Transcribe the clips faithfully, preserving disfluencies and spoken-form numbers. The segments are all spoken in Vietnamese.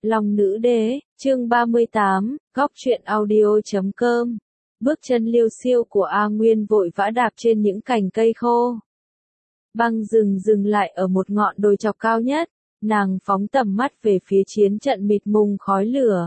Lòng nữ đế, chương ba mươi tám, góc truyện audio chấm com. Bước chân liêu xiêu của A Nguyên vội vã đạp trên những cành cây khô. Băng rừng dừng lại ở một ngọn đồi chọc cao nhất, nàng phóng tầm mắt về phía chiến trận mịt mùng khói lửa.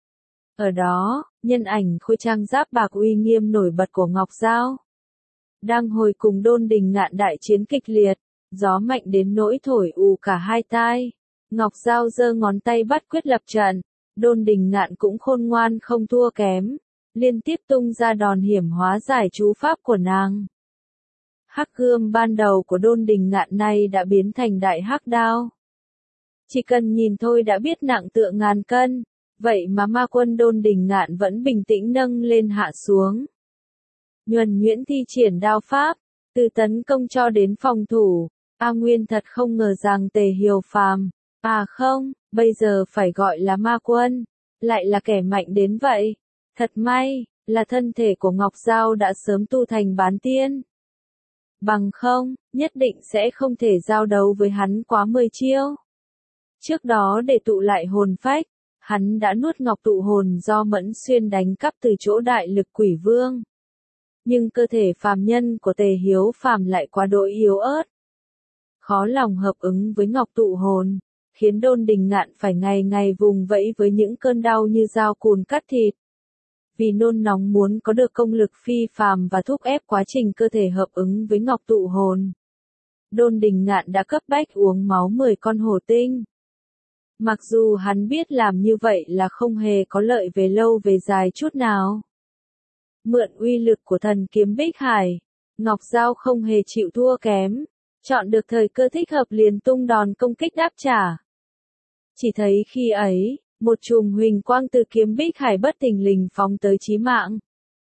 Ở đó, nhân ảnh khôi trang giáp bạc uy nghiêm nổi bật của Ngọc Giao đang hồi cùng Đôn Đình Ngạn đại chiến kịch liệt, gió mạnh đến nỗi thổi ù cả hai tai. Ngọc Giao giơ ngón tay bắt quyết lập trận, Đôn Đình Ngạn cũng khôn ngoan không thua kém, liên tiếp tung ra đòn hiểm hóa giải chú pháp của nàng. Hắc gươm ban đầu của Đôn Đình Ngạn này đã biến thành đại hắc đao. Chỉ cần nhìn thôi đã biết nặng tựa ngàn cân, vậy mà ma quân Đôn Đình Ngạn vẫn bình tĩnh nâng lên hạ xuống. Nhuần nhuyễn thi triển đao pháp, từ tấn công cho đến phòng thủ, A Nguyên thật không ngờ rằng Tề Hiều Phàm, à không, bây giờ phải gọi là ma quân, lại là kẻ mạnh đến vậy. Thật may, là thân thể của Ngọc Giao đã sớm tu thành bán tiên. Bằng không, nhất định sẽ không thể giao đấu với hắn quá mười chiêu. Trước đó để tụ lại hồn phách, hắn đã nuốt ngọc tụ hồn do Mẫn Xuyên đánh cắp từ chỗ đại lực quỷ vương. Nhưng cơ thể phàm nhân của Tề Hiếu Phàm lại quá đỗi yếu ớt. Khó lòng hợp ứng với ngọc tụ hồn, khiến Đôn Đình Ngạn phải ngày ngày vùng vẫy với những cơn đau như dao cùn cắt thịt. Vì nôn nóng muốn có được công lực phi phàm và thúc ép quá trình cơ thể hợp ứng với ngọc tụ hồn, Đôn Đình Ngạn đã cấp bách uống máu mười con hổ tinh. Mặc dù hắn biết làm như vậy là không hề có lợi về lâu về dài chút nào. Mượn uy lực của thần kiếm Bích Hải, Ngọc Giao không hề chịu thua kém, chọn được thời cơ thích hợp liền tung đòn công kích đáp trả. Chỉ thấy khi ấy, một chùm huỳnh quang từ kiếm Bích Hải bất thình lình phóng tới chí mạng.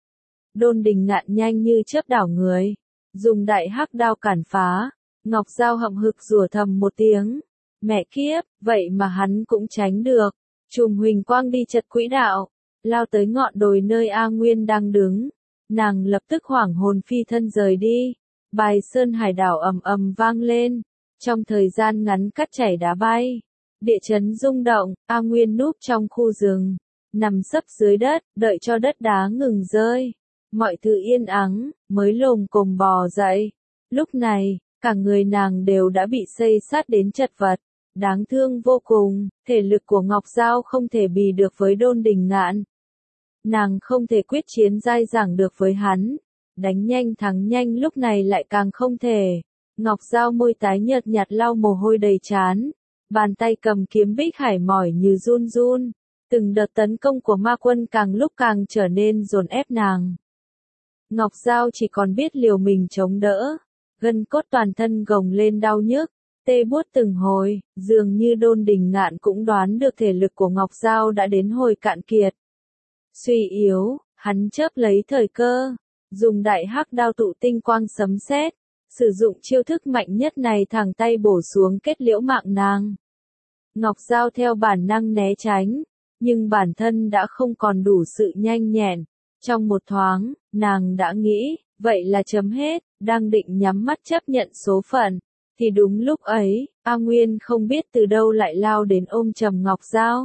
Đôn Đình Ngạn nhanh như chớp đảo người, dùng đại hắc đao cản phá. Ngọc Giao hậm hực rủa thầm một tiếng, mẹ kiếp, vậy mà hắn cũng tránh được. Chùm huỳnh quang đi chật quỹ đạo, lao tới ngọn đồi nơi A Nguyên đang đứng. Nàng lập tức hoảng hồn phi thân rời đi. Bài sơn hải đảo ầm ầm vang lên, trong thời gian ngắn cát chảy đá bay. Địa chấn rung động, A Nguyên núp trong khu rừng, nằm sấp dưới đất, đợi cho đất đá ngừng rơi. Mọi thứ yên ắng, mới lồm cồm bò dậy. Lúc này, cả người nàng đều đã bị xây sát đến chật vật, đáng thương vô cùng. Thể lực của Ngọc Giao không thể bì được với Đôn Đình Ngạn. Nàng không thể quyết chiến dai dẳng được với hắn. Đánh nhanh thắng nhanh lúc này lại càng không thể. Ngọc Giao môi tái nhợt nhạt lau mồ hôi đầy trán. Bàn tay cầm kiếm Bích Hải mỏi như run run. Từng đợt tấn công của ma quân càng lúc càng trở nên dồn ép nàng. Ngọc Giao chỉ còn biết liều mình chống đỡ. Gân cốt toàn thân gồng lên đau nhức, tê buốt từng hồi, dường như Đôn Đình Ngạn cũng đoán được thể lực của Ngọc Giao đã đến hồi cạn kiệt. Suy yếu, hắn chớp lấy thời cơ, dùng đại hắc đao tụ tinh quang sấm sét, sử dụng chiêu thức mạnh nhất này thẳng tay bổ xuống kết liễu mạng nàng. Ngọc Giao theo bản năng né tránh, nhưng bản thân đã không còn đủ sự nhanh nhẹn. Trong một thoáng, nàng đã nghĩ, vậy là chấm hết, đang định nhắm mắt chấp nhận số phận. Thì đúng lúc ấy, A Nguyên không biết từ đâu lại lao đến ôm chầm Ngọc Giao.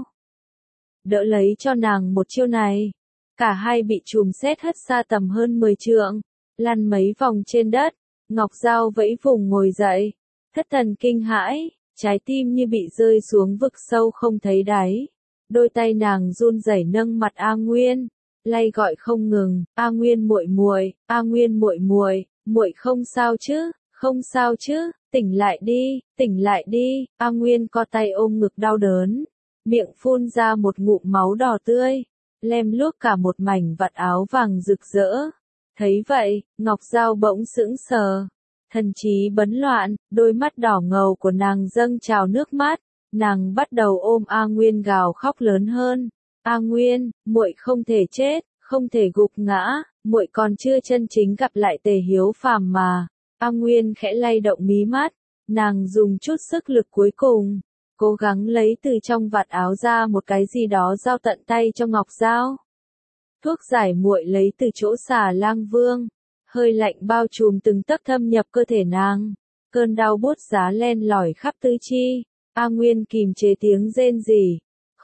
Đỡ lấy cho nàng một chiêu này. Cả hai bị chùm sét hất xa tầm hơn mười trượng, lăn mấy vòng trên đất. Ngọc Giao vẫy vùng ngồi dậy, thất thần kinh hãi, trái tim như bị rơi xuống vực sâu không thấy đáy. Đôi tay nàng run rẩy nâng mặt A Nguyên, lay gọi không ngừng, A Nguyên muội muội, A Nguyên muội muội, muội không sao chứ, không sao chứ, tỉnh lại đi, tỉnh lại đi. A Nguyên co tay ôm ngực đau đớn, miệng phun ra một ngụm máu đỏ tươi, lem luốc cả một mảnh vạt áo vàng rực rỡ. Thấy vậy, Ngọc Giao bỗng sững sờ, thần trí bấn loạn, đôi mắt đỏ ngầu của nàng dâng trào nước mắt, nàng bắt đầu ôm A Nguyên gào khóc lớn hơn. A Nguyên, muội không thể chết, không thể gục ngã, muội còn chưa chân chính gặp lại Tề Hiếu Phàm mà. A Nguyên khẽ lay động mí mắt, nàng dùng chút sức lực cuối cùng, cố gắng lấy từ trong vạt áo ra một cái gì đó giao tận tay cho Ngọc Giao. Thuốc giải muội lấy từ chỗ Xà Lang Vương, hơi lạnh bao trùm từng tấc thâm nhập cơ thể nàng, cơn đau buốt giá len lỏi khắp tứ chi. A Nguyên kìm chế tiếng rên rỉ,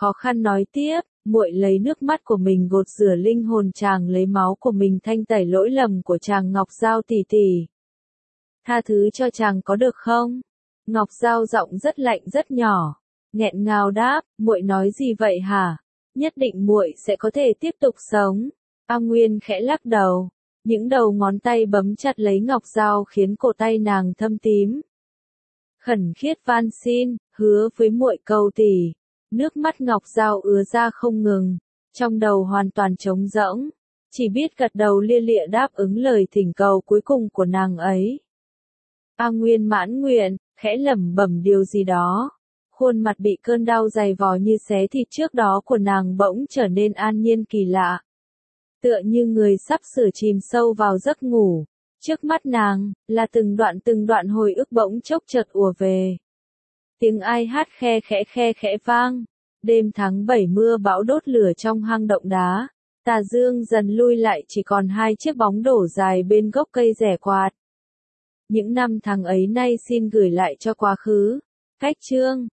khó khăn nói tiếp, muội lấy nước mắt của mình gột rửa linh hồn chàng, lấy máu của mình thanh tẩy lỗi lầm của chàng. Ngọc Giao tỷ tỷ, tha thứ cho chàng có được không? Ngọc Giao giọng rất lạnh rất nhỏ, nghẹn ngào đáp, muội nói gì vậy hả? Nhất định muội sẽ có thể tiếp tục sống. A Nguyên khẽ lắc đầu, những đầu ngón tay bấm chặt lấy Ngọc Giao khiến cổ tay nàng thâm tím. Khẩn khiết van xin, hứa với muội cầu tỷ. Nước mắt Ngọc Giao ứa ra không ngừng, trong đầu hoàn toàn trống rỗng, chỉ biết gật đầu lia lịa đáp ứng lời thỉnh cầu cuối cùng của nàng ấy. A Nguyên mãn nguyện, khẽ lẩm bẩm điều gì đó. Khuôn mặt bị cơn đau dày vò như xé thịt trước đó của nàng bỗng trở nên an nhiên kỳ lạ. Tựa như người sắp sửa chìm sâu vào giấc ngủ. Trước mắt nàng, là từng đoạn từng đoạn hồi ức bỗng chốc chợt ùa về. Tiếng ai hát khe khẽ khe khẽ vang. Đêm tháng bảy mưa bão đốt lửa trong hang động đá. Tà dương dần lui lại, chỉ còn hai chiếc bóng đổ dài bên gốc cây rẻ quạt. Những năm tháng ấy nay xin gửi lại cho quá khứ. Cách chương